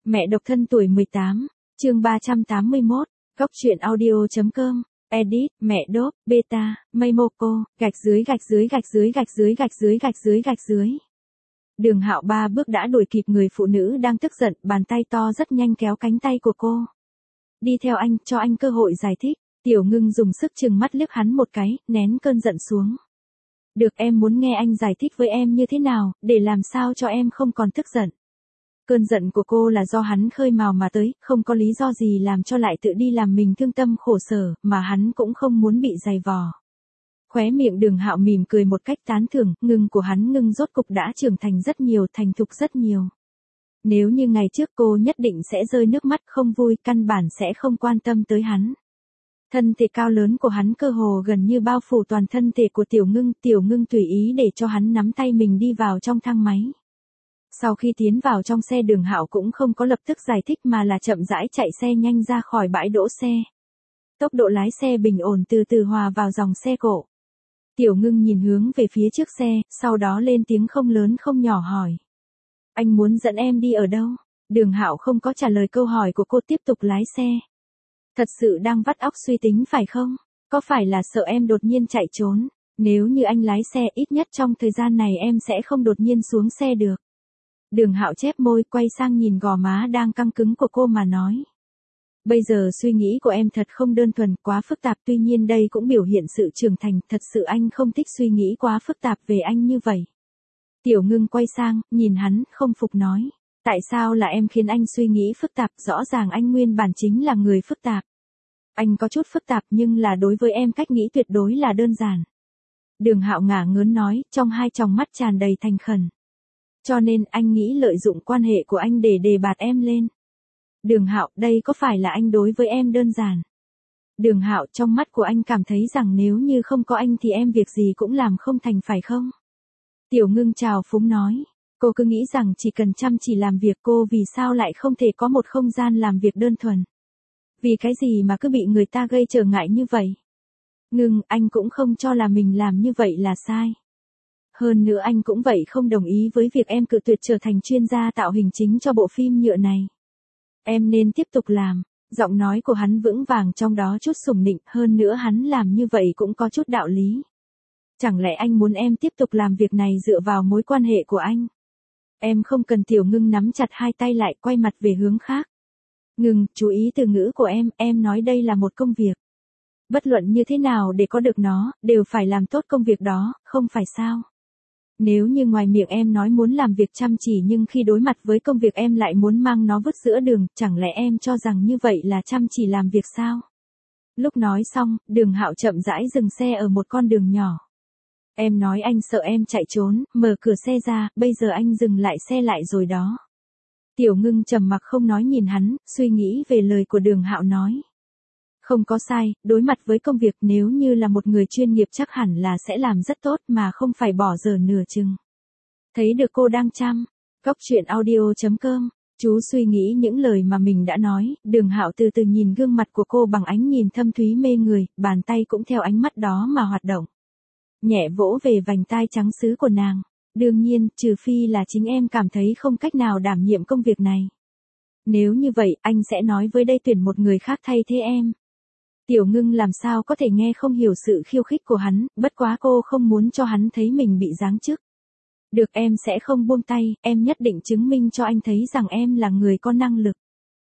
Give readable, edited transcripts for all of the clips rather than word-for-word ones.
Mẹ độc thân tuổi 18, chương 381, góc truyện audio.com, edit, mẹ đốp, beta, Meimoco, gạch dưới. Đường Hạo 3 bước đã đuổi kịp người phụ nữ đang tức giận, bàn tay to rất nhanh kéo cánh tay của cô. Đi theo anh, cho anh cơ hội giải thích. Tiểu Ngưng dùng sức trừng mắt liếc hắn một cái, nén cơn giận xuống. Được, em muốn nghe anh giải thích với em như thế nào, để làm sao cho em không còn tức giận. Cơn giận của cô là do hắn khơi mào mà tới, không có lý do gì làm cho lại tự đi làm mình thương tâm khổ sở, mà hắn cũng không muốn bị dày vò. Khóe miệng Đường Hạo mỉm cười một cách tán thưởng, Ngưng của hắn Ngưng rốt cục đã trưởng thành rất nhiều, thành thục rất nhiều. Nếu như ngày trước cô nhất định sẽ rơi nước mắt không vui, căn bản sẽ không quan tâm tới hắn. Thân thể cao lớn của hắn cơ hồ gần như bao phủ toàn thân thể của Tiểu Ngưng tùy ý để cho hắn nắm tay mình đi vào trong thang máy. Sau khi tiến vào trong xe, Đường Hạo cũng không có lập tức giải thích mà là chậm rãi chạy xe nhanh ra khỏi bãi đỗ xe. Tốc độ lái xe bình ổn, từ từ hòa vào dòng xe cộ. Tiểu Ngưng nhìn hướng về phía trước xe, sau đó lên tiếng không lớn không nhỏ hỏi. Anh muốn dẫn em đi ở đâu? Đường Hạo không có trả lời câu hỏi của cô, tiếp tục lái xe. Thật sự đang vắt óc suy tính phải không? Có phải là sợ em đột nhiên chạy trốn? Nếu như anh lái xe, ít nhất trong thời gian này em sẽ không đột nhiên xuống xe được. Đường Hạo chép môi, quay sang nhìn gò má đang căng cứng của cô mà nói. Bây giờ suy nghĩ của em thật không đơn thuần, quá phức tạp, tuy nhiên đây cũng biểu hiện sự trưởng thành, thật sự anh không thích suy nghĩ quá phức tạp về anh như vậy. Tiểu Ngưng quay sang, nhìn hắn, không phục nói. Tại sao là em khiến anh suy nghĩ phức tạp, rõ ràng anh nguyên bản chính là người phức tạp. Anh có chút phức tạp nhưng là đối với em cách nghĩ tuyệt đối là đơn giản. Đường Hạo ngả ngớn nói, trong hai tròng mắt tràn đầy thành khẩn. Cho nên anh nghĩ lợi dụng quan hệ của anh để đề bạt em lên. Đường Hạo, đây có phải là anh đối với em đơn giản? Đường Hạo, trong mắt của anh cảm thấy rằng nếu như không có anh thì em việc gì cũng làm không thành phải không? Tiểu Ngưng trào phúng nói. Cô cứ nghĩ rằng chỉ cần chăm chỉ làm việc, cô vì sao lại không thể có một không gian làm việc đơn thuần? Vì cái gì mà cứ bị người ta gây trở ngại như vậy? Ngưng, anh cũng không cho là mình làm như vậy là sai. Hơn nữa anh cũng vậy không đồng ý với việc em cự tuyệt trở thành chuyên gia tạo hình chính cho bộ phim nhựa này. Em nên tiếp tục làm. Giọng nói của hắn vững vàng, trong đó chút sủng nịnh, hơn nữa hắn làm như vậy cũng có chút đạo lý. Chẳng lẽ anh muốn em tiếp tục làm việc này dựa vào mối quan hệ của anh? Em không cần. Tiểu Ngưng nắm chặt hai tay lại, quay mặt về hướng khác. Ngưng, chú ý từ ngữ của em nói đây là một công việc. Bất luận như thế nào để có được nó, đều phải làm tốt công việc đó, không phải sao? Nếu như ngoài miệng em nói muốn làm việc chăm chỉ nhưng khi đối mặt với công việc em lại muốn mang nó vứt giữa đường, chẳng lẽ em cho rằng như vậy là chăm chỉ làm việc sao? Lúc nói xong, Đường Hạo chậm rãi dừng xe ở một con đường nhỏ. Em nói anh sợ em chạy trốn, mở cửa xe ra, bây giờ anh dừng lại xe lại rồi đó. Tiểu Ngưng trầm mặc không nói nhìn hắn, suy nghĩ về lời của Đường Hạo nói. Không có sai, đối mặt với công việc nếu như là một người chuyên nghiệp chắc hẳn là sẽ làm rất tốt mà không phải bỏ dở nửa chừng. Thấy được cô đang chăm, góc truyện audio.com, chú suy nghĩ những lời mà mình đã nói, Đường Hạo từ từ nhìn gương mặt của cô bằng ánh nhìn thâm thúy mê người, bàn tay cũng theo ánh mắt đó mà hoạt động. Nhẹ vỗ về vành tai trắng sứ của nàng. Đương nhiên, trừ phi là chính em cảm thấy không cách nào đảm nhiệm công việc này. Nếu như vậy, anh sẽ nói với đây tuyển một người khác thay thế em. Tiểu Ngưng làm sao có thể nghe không hiểu sự khiêu khích của hắn, bất quá cô không muốn cho hắn thấy mình bị giáng chức. Được, em sẽ không buông tay, em nhất định chứng minh cho anh thấy rằng em là người có năng lực.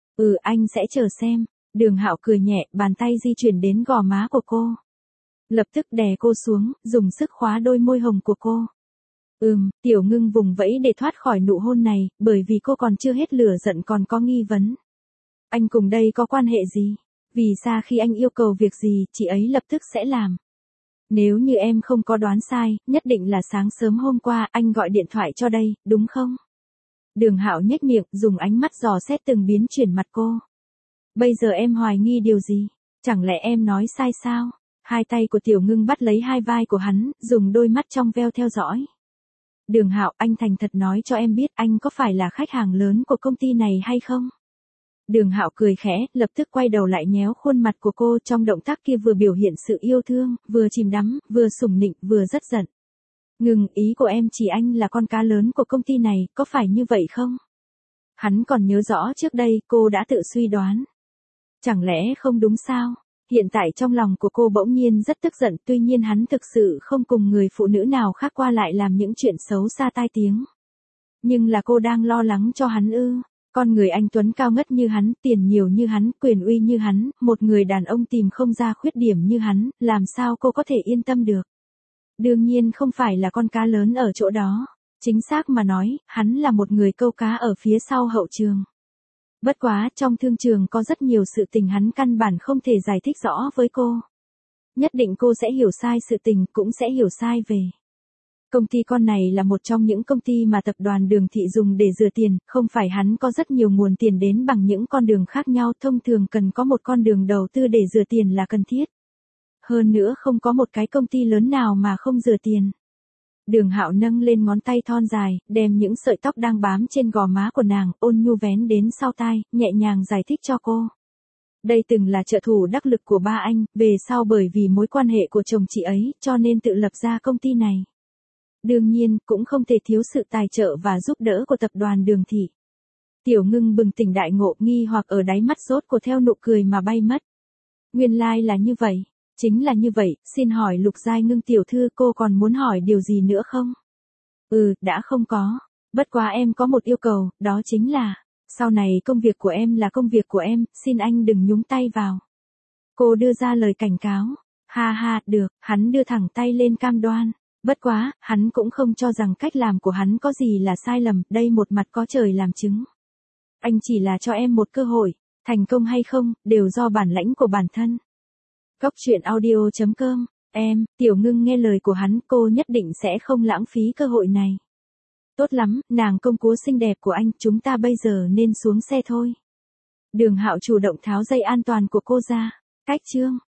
Anh sẽ chờ xem. Đường Hạo cười nhẹ, bàn tay di chuyển đến gò má của cô. Lập tức đè cô xuống, dùng sức khóa đôi môi hồng của cô. Tiểu Ngưng vùng vẫy để thoát khỏi nụ hôn này, bởi vì cô còn chưa hết lửa giận còn có nghi vấn. Anh cùng đây có quan hệ gì? Vì sao khi anh yêu cầu việc gì, chị ấy lập tức sẽ làm? Nếu như em không có đoán sai, nhất định là sáng sớm hôm qua anh gọi điện thoại cho đây, đúng không? Đường Hạo nhếch miệng, dùng ánh mắt dò xét từng biến chuyển mặt cô. Bây giờ em hoài nghi điều gì? Chẳng lẽ em nói sai sao? Hai tay của Tiểu Ngưng bắt lấy hai vai của hắn, dùng đôi mắt trong veo theo dõi. Đường Hạo, anh thành thật nói cho em biết anh có phải là khách hàng lớn của công ty này hay không? Đường Hạo cười khẽ, lập tức quay đầu lại nhéo khuôn mặt của cô, trong động tác kia vừa biểu hiện sự yêu thương, vừa chìm đắm, vừa sủng nịnh, vừa rất giận. Ngừng, ý của em chỉ anh là con cá lớn của công ty này, có phải như vậy không? Hắn còn nhớ rõ trước đây cô đã tự suy đoán. Chẳng lẽ không đúng sao? Hiện tại trong lòng của cô bỗng nhiên rất tức giận, tuy nhiên hắn thực sự không cùng người phụ nữ nào khác qua lại làm những chuyện xấu xa tai tiếng. Nhưng là cô đang lo lắng cho hắn ư? Con người anh tuấn cao ngất như hắn, tiền nhiều như hắn, quyền uy như hắn, một người đàn ông tìm không ra khuyết điểm như hắn, làm sao cô có thể yên tâm được? Đương nhiên không phải là con cá lớn ở chỗ đó. Chính xác mà nói, hắn là một người câu cá ở phía sau hậu trường. Bất quá, trong thương trường có rất nhiều sự tình hắn căn bản không thể giải thích rõ với cô. Nhất định cô sẽ hiểu sai sự tình, cũng sẽ hiểu sai về. Công ty con này là một trong những công ty mà tập đoàn Đường Thị dùng để rửa tiền, không phải hắn có rất nhiều nguồn tiền đến bằng những con đường khác nhau, thông thường cần có một con đường đầu tư để rửa tiền là cần thiết. Hơn nữa không có một cái công ty lớn nào mà không rửa tiền. Đường Hạo nâng lên ngón tay thon dài, đem những sợi tóc đang bám trên gò má của nàng, ôn nhu vén đến sau tai, nhẹ nhàng giải thích cho cô. Đây từng là trợ thủ đắc lực của ba anh, về sau bởi vì mối quan hệ của chồng chị ấy, cho nên tự lập ra công ty này. Đương nhiên, cũng không thể thiếu sự tài trợ và giúp đỡ của tập đoàn Đường Thị. Tiểu Ngưng bừng tỉnh đại ngộ, nghi hoặc ở đáy mắt rốt cuộc theo nụ cười mà bay mất. Nguyên lai là như vậy. Chính là như vậy, xin hỏi Lục Giai Ngưng tiểu thư, cô còn muốn hỏi điều gì nữa không? Đã không có. Bất quá em có một yêu cầu, đó chính là, sau này công việc của em là công việc của em, xin anh đừng nhúng tay vào. Cô đưa ra lời cảnh cáo. Ha ha, được, hắn đưa thẳng tay lên cam đoan. Bất quá, hắn cũng không cho rằng cách làm của hắn có gì là sai lầm, đây một mặt có trời làm chứng. Anh chỉ là cho em một cơ hội, thành công hay không, đều do bản lãnh của bản thân. Góc truyện audio.com, Tiểu Ngưng nghe lời của hắn, cô nhất định sẽ không lãng phí cơ hội này. Tốt lắm, nàng công chúa xinh đẹp của anh, chúng ta bây giờ nên xuống xe thôi. Đường Hạo chủ động tháo dây an toàn của cô ra. Cách chương